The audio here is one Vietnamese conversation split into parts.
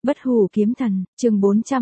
Bất hủ kiếm thần, chương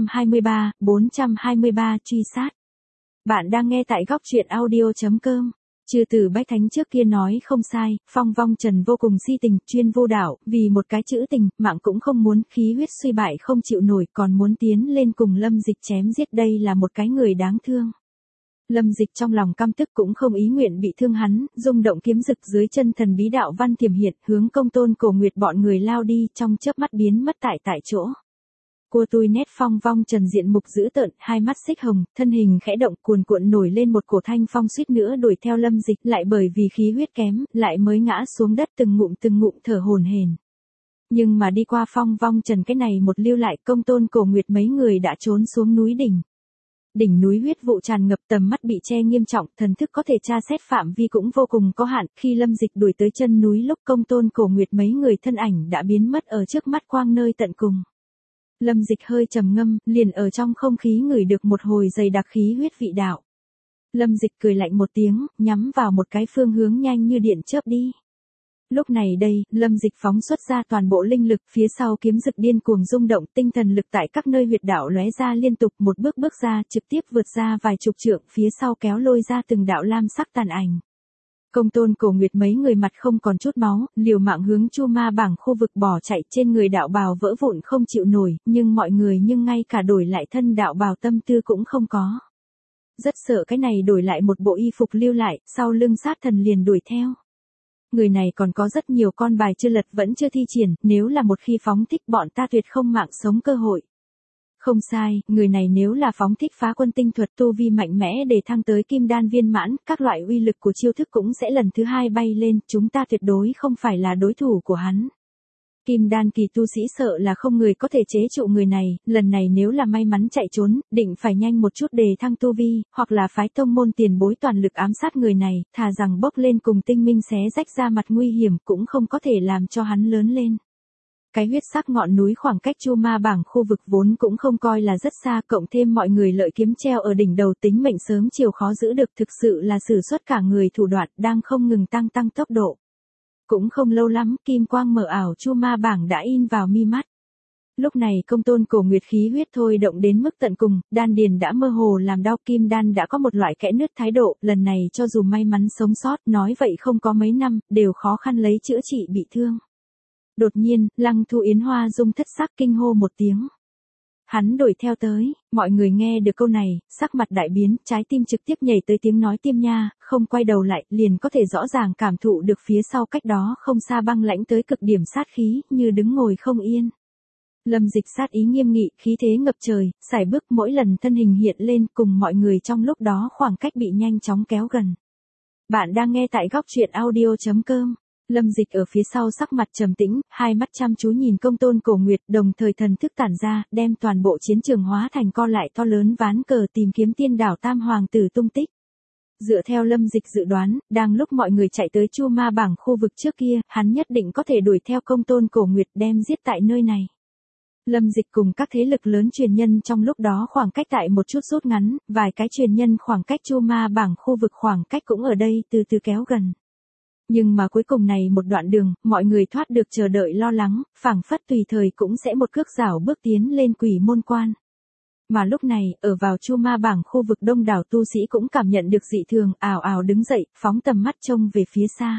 423 truy sát. Bạn đang nghe tại góc truyện audio.com. Chư tử Bách Thánh trước kia nói không sai, Phong Vong Trần vô cùng si tình, chuyên vô đạo, vì một cái chữ tình, mạng cũng không muốn, khí huyết suy bại không chịu nổi, còn muốn tiến lên cùng Lâm Dịch chém giết, đây là một cái người đáng thương. Lâm Dịch trong lòng căm tức cũng không ý nguyện bị thương hắn, rung động kiếm rực dưới chân thần bí đạo văn tiềm hiện, hướng Công Tôn Cổ Nguyệt bọn người lao đi, trong chớp mắt biến mất tại chỗ. Cua tui nét Phong Vong Trần diện mục dữ tợn, hai mắt xích hồng, thân hình khẽ động, cuồn cuộn nổi lên một cổ thanh phong, suýt nữa đuổi theo Lâm Dịch, lại bởi vì khí huyết kém, lại mới ngã xuống đất từng ngụm thở hổn hển. Nhưng mà đi qua Phong Vong Trần cái này một lưu lại, Công Tôn Cổ Nguyệt mấy người đã trốn xuống núi đỉnh. Đỉnh núi huyết vụ tràn ngập, tầm mắt bị che nghiêm trọng, thần thức có thể tra xét phạm vi cũng vô cùng có hạn, khi Lâm Dịch đuổi tới chân núi lúc Công Tôn Cổ Nguyệt mấy người thân ảnh đã biến mất ở trước mắt quang nơi tận cùng. Lâm Dịch hơi trầm ngâm, liền ở trong không khí ngửi được một hồi dày đặc khí huyết vị đạo. Lâm Dịch cười lạnh một tiếng, nhắm vào một cái phương hướng nhanh như điện chớp đi. Lúc này đây, Lâm Dịch phóng xuất ra toàn bộ linh lực, phía sau kiếm rực điên cuồng rung động, tinh thần lực tại các nơi huyệt đạo lóe ra liên tục, một bước ra, trực tiếp vượt ra vài chục trượng, phía sau kéo lôi ra từng đạo lam sắc tàn ảnh. Công Tôn Cổ Nguyệt mấy người mặt không còn chút máu, liều mạng hướng Chu Ma bảng khu vực bỏ chạy, trên người đạo bào vỡ vụn không chịu nổi, nhưng mọi người ngay cả đổi lại thân đạo bào tâm tư cũng không có. Rất sợ cái này đổi lại một bộ y phục lưu lại, sau lưng sát thần liền đuổi theo. Người này còn có rất nhiều con bài chưa lật vẫn chưa thi triển, nếu là một khi phóng thích bọn ta tuyệt không mạng sống cơ hội. Không sai, người này nếu là phóng thích phá quân tinh thuật tu vi mạnh mẽ để thăng tới kim đan viên mãn, các loại uy lực của chiêu thức cũng sẽ lần thứ hai bay lên, chúng ta tuyệt đối không phải là đối thủ của hắn. Kim đan kỳ tu sĩ sợ là không người có thể chế trụ người này, lần này nếu là may mắn chạy trốn, định phải nhanh một chút để thăng tu vi, hoặc là phái tông môn tiền bối toàn lực ám sát người này, thà rằng bốc lên cùng tinh minh xé rách ra mặt nguy hiểm cũng không có thể làm cho hắn lớn lên. Cái huyết sắc ngọn núi khoảng cách Chu Ma bảng khu vực vốn cũng không coi là rất xa, cộng thêm mọi người lợi kiếm treo ở đỉnh đầu, tính mệnh sớm chiều khó giữ được, thực sự là sử xuất cả người thủ đoạn, đang không ngừng tăng tốc độ. Cũng không lâu lắm, kim quang mờ ảo Chu Ma bảng đã in vào mi mắt. Lúc này Công Tôn Cổ Nguyệt khí huyết thôi động đến mức tận cùng, đan điền đã mơ hồ làm đau, kim đan đã có một loại kẽ nứt thái độ, lần này cho dù may mắn sống sót, nói vậy không có mấy năm, đều khó khăn lấy chữa trị bị thương. Đột nhiên, Lăng Thu Yến Hoa dung thất sắc kinh hô một tiếng. Hắn đuổi theo tới, mọi người nghe được câu này, sắc mặt đại biến, trái tim trực tiếp nhảy tới tiếng nói tim nha, không quay đầu lại, liền có thể rõ ràng cảm thụ được phía sau cách đó không xa băng lãnh tới cực điểm sát khí, như đứng ngồi không yên. Lâm Dịch sát ý nghiêm nghị, khí thế ngập trời, sải bước mỗi lần thân hình hiện lên, cùng mọi người trong lúc đó khoảng cách bị nhanh chóng kéo gần. Bạn đang nghe tại góc truyện audio.com. Lâm Dịch ở phía sau sắc mặt trầm tĩnh, hai mắt chăm chú nhìn Công Tôn Cổ Nguyệt, đồng thời thần thức tản ra, đem toàn bộ chiến trường hóa thành co lại to lớn ván cờ tìm kiếm tiên đảo Tam Hoàng tử tung tích. Dựa theo Lâm Dịch dự đoán, đang lúc mọi người chạy tới Chu Ma bảng khu vực trước kia, hắn nhất định có thể đuổi theo Công Tôn Cổ Nguyệt đem giết tại nơi này. Lâm Dịch cùng các thế lực lớn truyền nhân trong lúc đó khoảng cách tại một chút rút ngắn, vài cái truyền nhân khoảng cách Chu Ma bảng khu vực khoảng cách cũng ở đây từ từ kéo gần. Nhưng mà cuối cùng này một đoạn đường, mọi người thoát được chờ đợi lo lắng, phảng phất tùy thời cũng sẽ một cước rảo bước tiến lên quỷ môn quan. Mà lúc này, ở vào Chu Ma bảng khu vực đông đảo tu sĩ cũng cảm nhận được dị thường, ào ào đứng dậy, phóng tầm mắt trông về phía xa.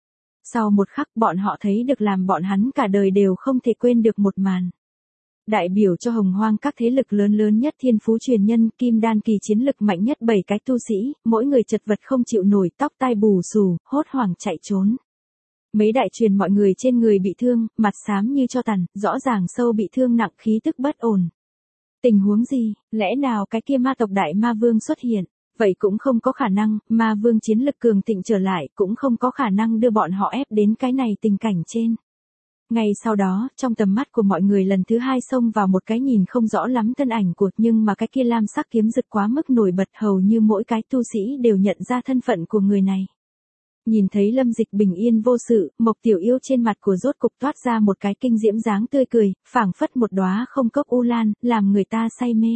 Sau một khắc bọn họ thấy được làm bọn hắn cả đời đều không thể quên được một màn. Đại biểu cho hồng hoang các thế lực lớn nhất thiên phú truyền nhân, kim đan kỳ chiến lực mạnh nhất 7 cái tu sĩ, mỗi người chật vật không chịu nổi, tóc tai bù xù, hốt hoảng chạy trốn. Mấy đại truyền mọi người trên người bị thương, mặt xám như tro tàn, rõ ràng sâu bị thương nặng, khí tức bất ổn. Tình huống gì, lẽ nào cái kia ma tộc đại ma vương xuất hiện? Vậy cũng không có khả năng, ma vương chiến lực cường thịnh trở lại, cũng không có khả năng đưa bọn họ ép đến cái này tình cảnh trên. Ngay sau đó, trong tầm mắt của mọi người lần thứ hai xông vào một cái nhìn không rõ lắm thân ảnh của, nhưng mà cái kia lam sắc kiếm rực quá mức nổi bật, hầu như mỗi cái tu sĩ đều nhận ra thân phận của người này. Nhìn thấy Lâm Dịch bình yên vô sự, Mộc Tiểu Yêu trên mặt của rốt cục toát ra một cái kinh diễm dáng tươi cười, phảng phất một đóa không cốc u lan, làm người ta say mê.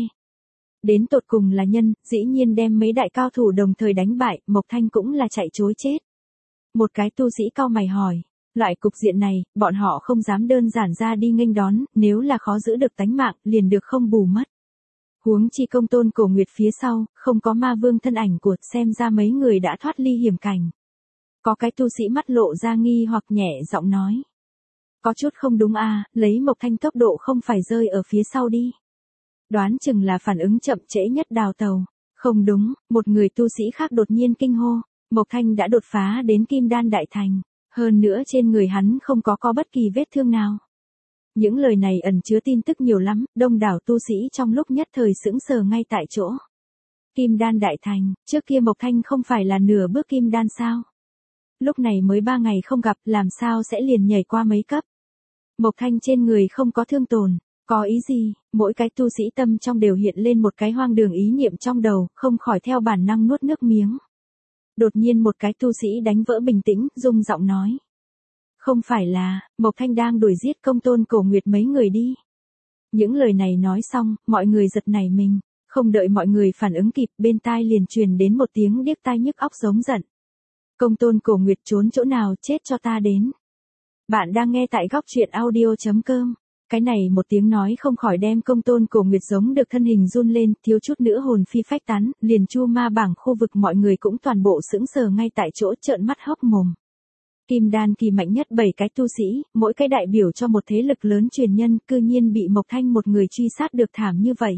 Đến tột cùng là nhân, dĩ nhiên đem mấy đại cao thủ đồng thời đánh bại, Mộc Thanh cũng là chạy chối chết. Một cái tu sĩ cau mày hỏi. Loại cục diện này, bọn họ không dám đơn giản ra đi nghênh đón, nếu là khó giữ được tánh mạng, liền được không bù mất. Huống chi Công Tôn Cổ Nguyệt phía sau, không có ma vương thân ảnh của, xem ra mấy người đã thoát ly hiểm cảnh. Có cái tu sĩ mắt lộ ra nghi hoặc nhẹ giọng nói. Có chút không đúng à, lấy Mộc Thanh tốc độ không phải rơi ở phía sau đi. Đoán chừng là phản ứng chậm trễ nhất đào tàu. Không đúng, một người tu sĩ khác đột nhiên kinh hô. Mộc Thanh đã đột phá đến Kim Đan Đại Thành. Hơn nữa trên người hắn không có bất kỳ vết thương nào. Những lời này ẩn chứa tin tức nhiều lắm, đông đảo tu sĩ trong lúc nhất thời sững sờ ngay tại chỗ. Kim Đan Đại Thành, trước kia Mộc Thanh không phải là nửa bước Kim Đan sao? Lúc này mới 3 ngày không gặp, làm sao sẽ liền nhảy qua mấy cấp? Mộc Thanh trên người không có thương tổn, có ý gì? Mỗi cái tu sĩ tâm trong đều hiện lên một cái hoang đường ý niệm trong đầu, không khỏi theo bản năng nuốt nước miếng. Đột nhiên một cái tu sĩ đánh vỡ bình tĩnh, rung giọng nói. Không phải là, Mộc Thanh đang đuổi giết Công Tôn Cổ Nguyệt mấy người đi. Những lời này nói xong, mọi người giật nảy mình, không đợi mọi người phản ứng kịp, bên tai liền truyền đến một tiếng điếc tai nhức óc giống giận. Công Tôn Cổ Nguyệt trốn chỗ nào, chết cho ta đến. Bạn đang nghe tại góc truyện audio.com. Cái này một tiếng nói không khỏi đem Công Tôn Cổ Nguyệt giống được thân hình run lên, thiếu chút nữa hồn phi phách tán, liền Chu Ma bảng khu vực mọi người cũng toàn bộ sững sờ ngay tại chỗ trợn mắt hốc mồm. Kim Đan kỳ mạnh nhất 7 cái tu sĩ, mỗi cái đại biểu cho một thế lực lớn truyền nhân, cư nhiên bị Mộc Thanh một người truy sát được thảm như vậy.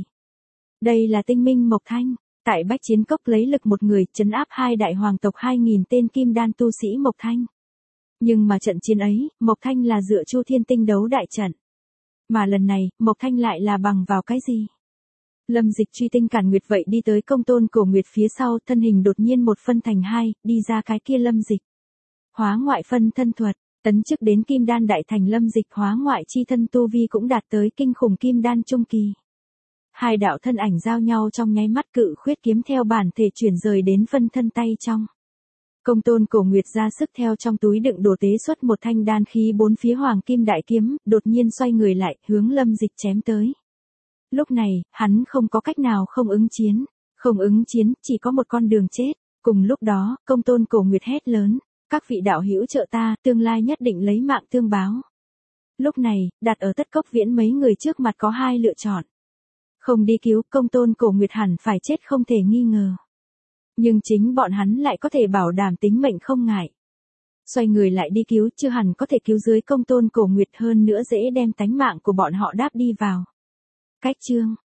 Đây là tinh minh Mộc Thanh, tại Bách Chiến Cốc lấy lực một người, trấn áp 2 đại hoàng tộc 2000 tên Kim Đan tu sĩ Mộc Thanh. Nhưng mà trận chiến ấy, Mộc Thanh là dựa Chu Thiên Tinh đấu đại trận. Mà lần này, Mộc Thanh lại là bằng vào cái gì? Lâm Dịch truy tinh cản nguyệt vậy đi tới Công Tôn Cổ Nguyệt phía sau, thân hình đột nhiên một phân thành hai, đi ra cái kia Lâm Dịch. Hóa ngoại phân thân thuật, tấn chức đến Kim Đan Đại Thành Lâm Dịch hóa ngoại chi thân tu vi cũng đạt tới kinh khủng Kim Đan trung kỳ. Hai đạo thân ảnh giao nhau trong nháy mắt, cự khuyết kiếm theo bản thể chuyển rời đến phân thân tay trong. Công Tôn Cổ Nguyệt ra sức theo trong túi đựng đồ tế xuất một thanh đan khí 4 phía hoàng kim đại kiếm, đột nhiên xoay người lại, hướng Lâm Dịch chém tới. Lúc này, hắn không có cách nào không ứng chiến. Không ứng chiến, chỉ có một con đường chết. Cùng lúc đó, Công Tôn Cổ Nguyệt hét lớn. Các vị đạo hữu trợ ta, tương lai nhất định lấy mạng tương báo. Lúc này, đặt ở Tất Cốc Viễn mấy người trước mặt có hai lựa chọn. Không đi cứu, Công Tôn Cổ Nguyệt hẳn phải chết không thể nghi ngờ. Nhưng chính bọn hắn lại có thể bảo đảm tính mệnh không ngại. Xoay người lại đi cứu, chưa hẳn có thể cứu dưới Công Tôn Cổ Nguyệt, hơn nữa dễ đem tánh mạng của bọn họ đáp đi vào. Cách chương